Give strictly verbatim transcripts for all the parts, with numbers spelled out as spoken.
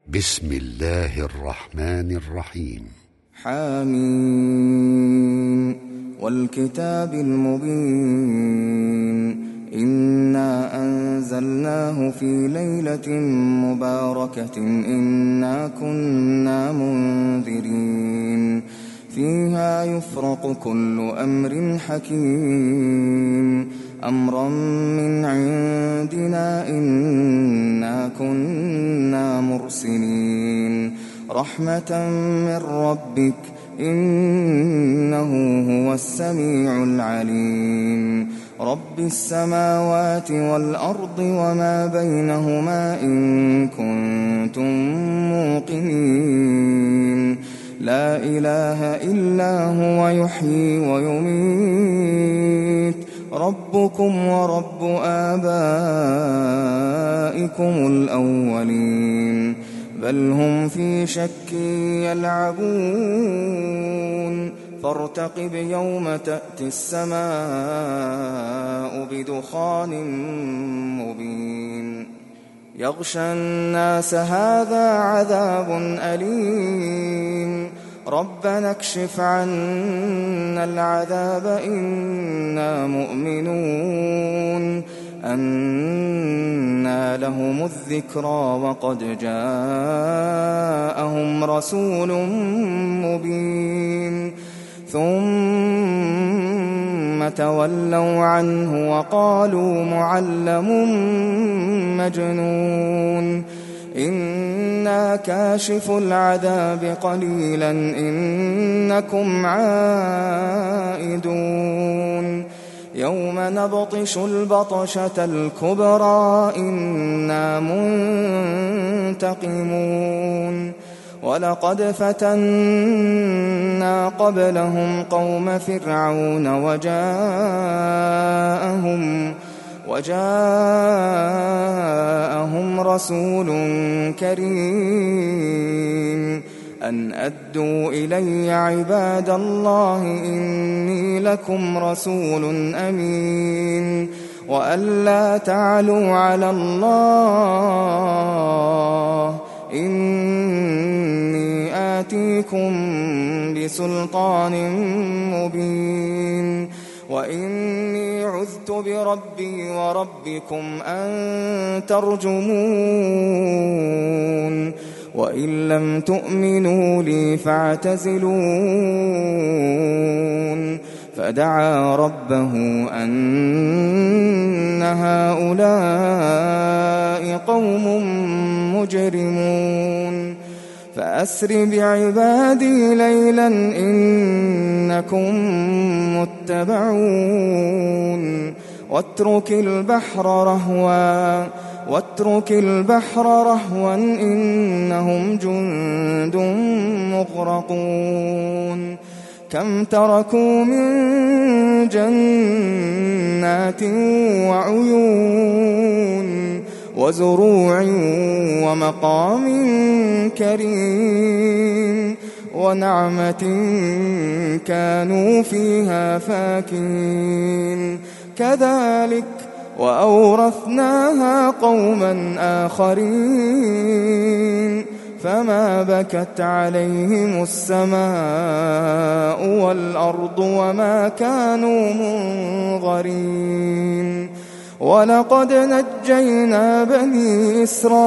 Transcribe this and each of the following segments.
بسم الله الرحمن الرحيم. حامين والكتاب المبين إنا أنزلناه في ليلة مباركة إنا كنا منذرين فيها يفرق كل أمر حكيم أمرا من عندنا إنا كنا مرسلين رحمة من ربك إنه هو السميع العليم رب السماوات والأرض وما بينهما إن كنتم موقنين لا إله إلا هو يحيي ويميت ربكم ورب آبائكم الأولين بل هم في شك يلعبون فارتقب يوم تأتي السماء بدخان مبين يغشى الناس هذا عذاب أليم ربنا اكشف عنا العذاب إنا مؤمنون أنى لهم الذكرى وقد جاءهم رسول مبين ثم تولوا عنه وقالوا معلم مجنون إنا كاشف العذاب قليلا إنكم عائدون يوم نبطش البطشة الكبرى إنا منتقمون ولقد فتنا قبلهم قوم فرعون وجاءهم وجاءهم رسول كريم أن أدوا إلي عباد الله إني لكم رسول أمين وأن لا تعلوا على الله إني آتيكم بسلطان مبين وإني عذت بربي وربكم أن ترجمون وإن لم تؤمنوا لي فاعتزلون فدعا ربه أن هؤلاء قوم مجرمون فأسر بعبادي ليلا إنكم متبعون واترك البحر رهوا واترك البحر رهوا إنهم جند مغرقون كم تركوا من جنات وعيون وزروع ومقام كريم ونعمة كانوا فيها فاكهين كذلك وأورثناها قوما آخرين فما بكت عليهم السماء والأرض وما كانوا منظرين ولقد نجينا بني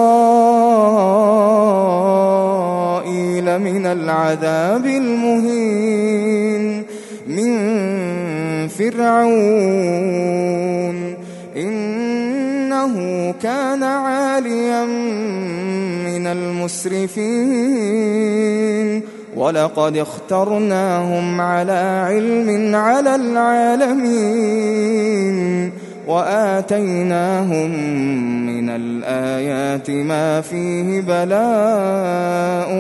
إسرائيل من العذاب المهين من فرعون إنه كان عاليا من المسرفين ولقد اخترناهم على علم على العالمين وآتيناهم من الآيات ما فيه بلاء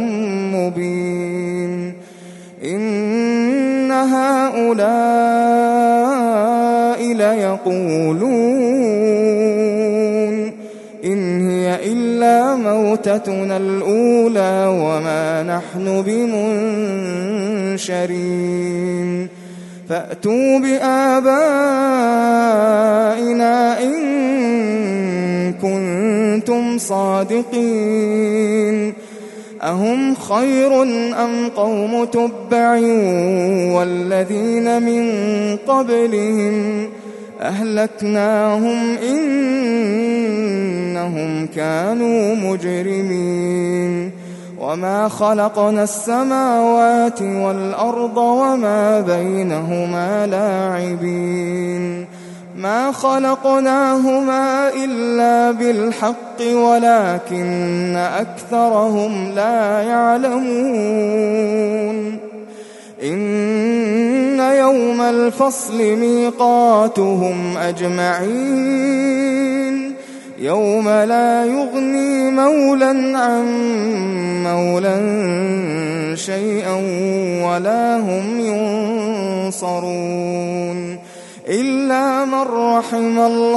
مبين إن هؤلاء ليقولون إن هي إلا موتتنا الأولى وما نحن بمنشرين فأتوا بآبائنا إن كنتم صادقين أهم خير أم قوم تبع والذين من قبلهم أهلكناهم إنهم كانوا مجرمين وما خلقنا السماوات والأرض وما بينهما لاعبين ما خلقناهما إلا بالحق ولكن أكثرهم لا يعلمون إن يوم الفصل ميقاتهم أجمعين يوم لا يغني مولى عن مولى شيئا ولا هم ينصرون إلا من رحم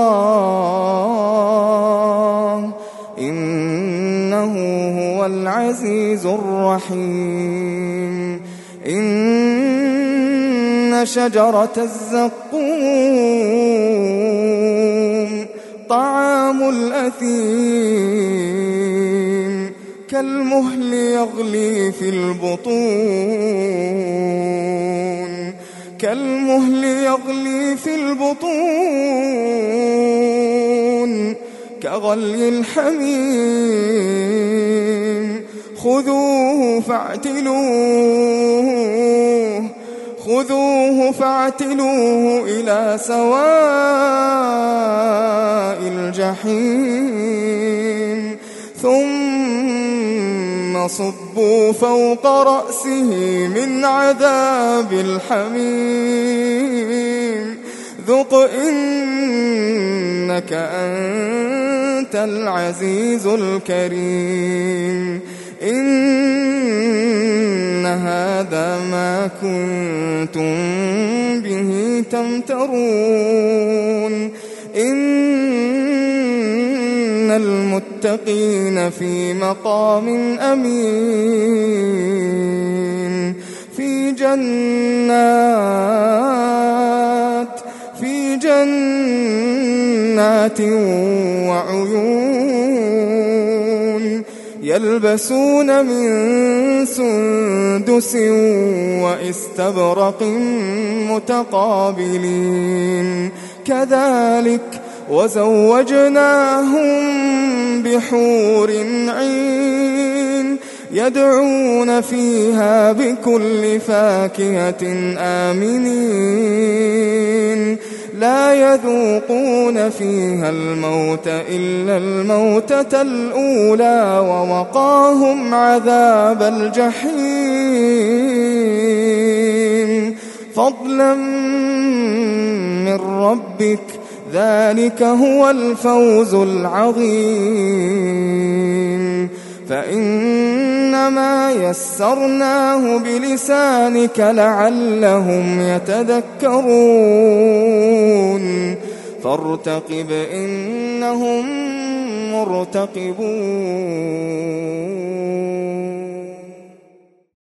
الله إنه هو العزيز الرحيم إن شجرة الزقوم طعام الأثيم كالمهل يغلي في البطون كالمهل يغلي في البطون كغلي الحميم خذوه فاعتلوه خذوه فاعتلوه إلى سواء الجحيم ثم صبوا فوق رأسه من عذاب الحميم ذق إنك أنت العزيز الكريم إن هذا ما كنتم به تمترون إن المتقين في مقام أمين في جنات في جنات وعيون يلبسون من سندس وإستبرق متقابلين كذلك وزوجناهم بحور عين يدعون فيها بكل فاكهة آمنين لا يذوقون فيها الموت إلا الموتة الأولى ووقاهم عذاب الجحيم فضلا من ربك ذلك هو الفوز العظيم فإنما يسرناه بلسانك لعلهم يتذكرون فارتقب إنهم مرتقبون